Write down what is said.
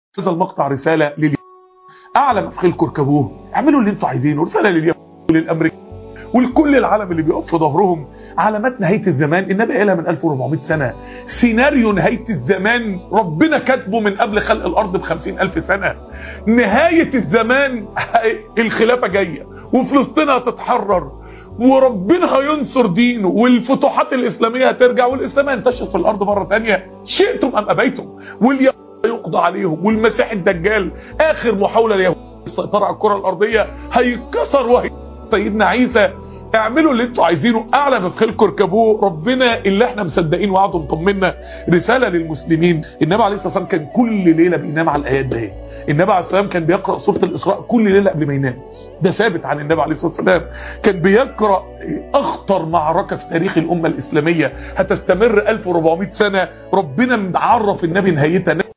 هذا المقطع رسالة أعلى مفخلكم اركبوه، اعملوا اللي انتوا عايزينه، رسالة لليهود وللأمريكان ولكل العالم اللي بيقف في ظهرهم. علامات نهاية الزمان النبي قالها من 1400 سنة. سيناريو نهاية الزمان ربنا كاتبه من قبل خلق الأرض ب50,000 سنة. نهاية الزمان الخلافة جاية وفلسطين هتتحرر وربنا هينصر دينه والفتوحات الإسلامية هترجع والإسلام هينتشر في الأرض مرة تانية شئتم أم أبيتم، واليهود يقضى عليهم والمسيح الدجال آخر محاولة ليهود السيطرة على الكرة الأرضية هيتكسر وهي سيدنا عيسى. اعملوا اللي انتوا عايزينه، اعلى مفخلكم اركبوه، ربنا اللي احنا مصدقين وعده مطمنا. رساله للمسلمين. النبي عليه الصلاه والسلام كان كل ليله بينام على الايات دي. النبي عليه الصلاه والسلام كان بيقرا سوره الاسراء كل ليله قبل ما ينام، ده ثابت عن النبي عليه الصلاه والسلام. كان بيقرا اخطر معركه في تاريخ الامه الاسلاميه هتستمر 1400 سنه، ربنا معرف النبي نهايتها.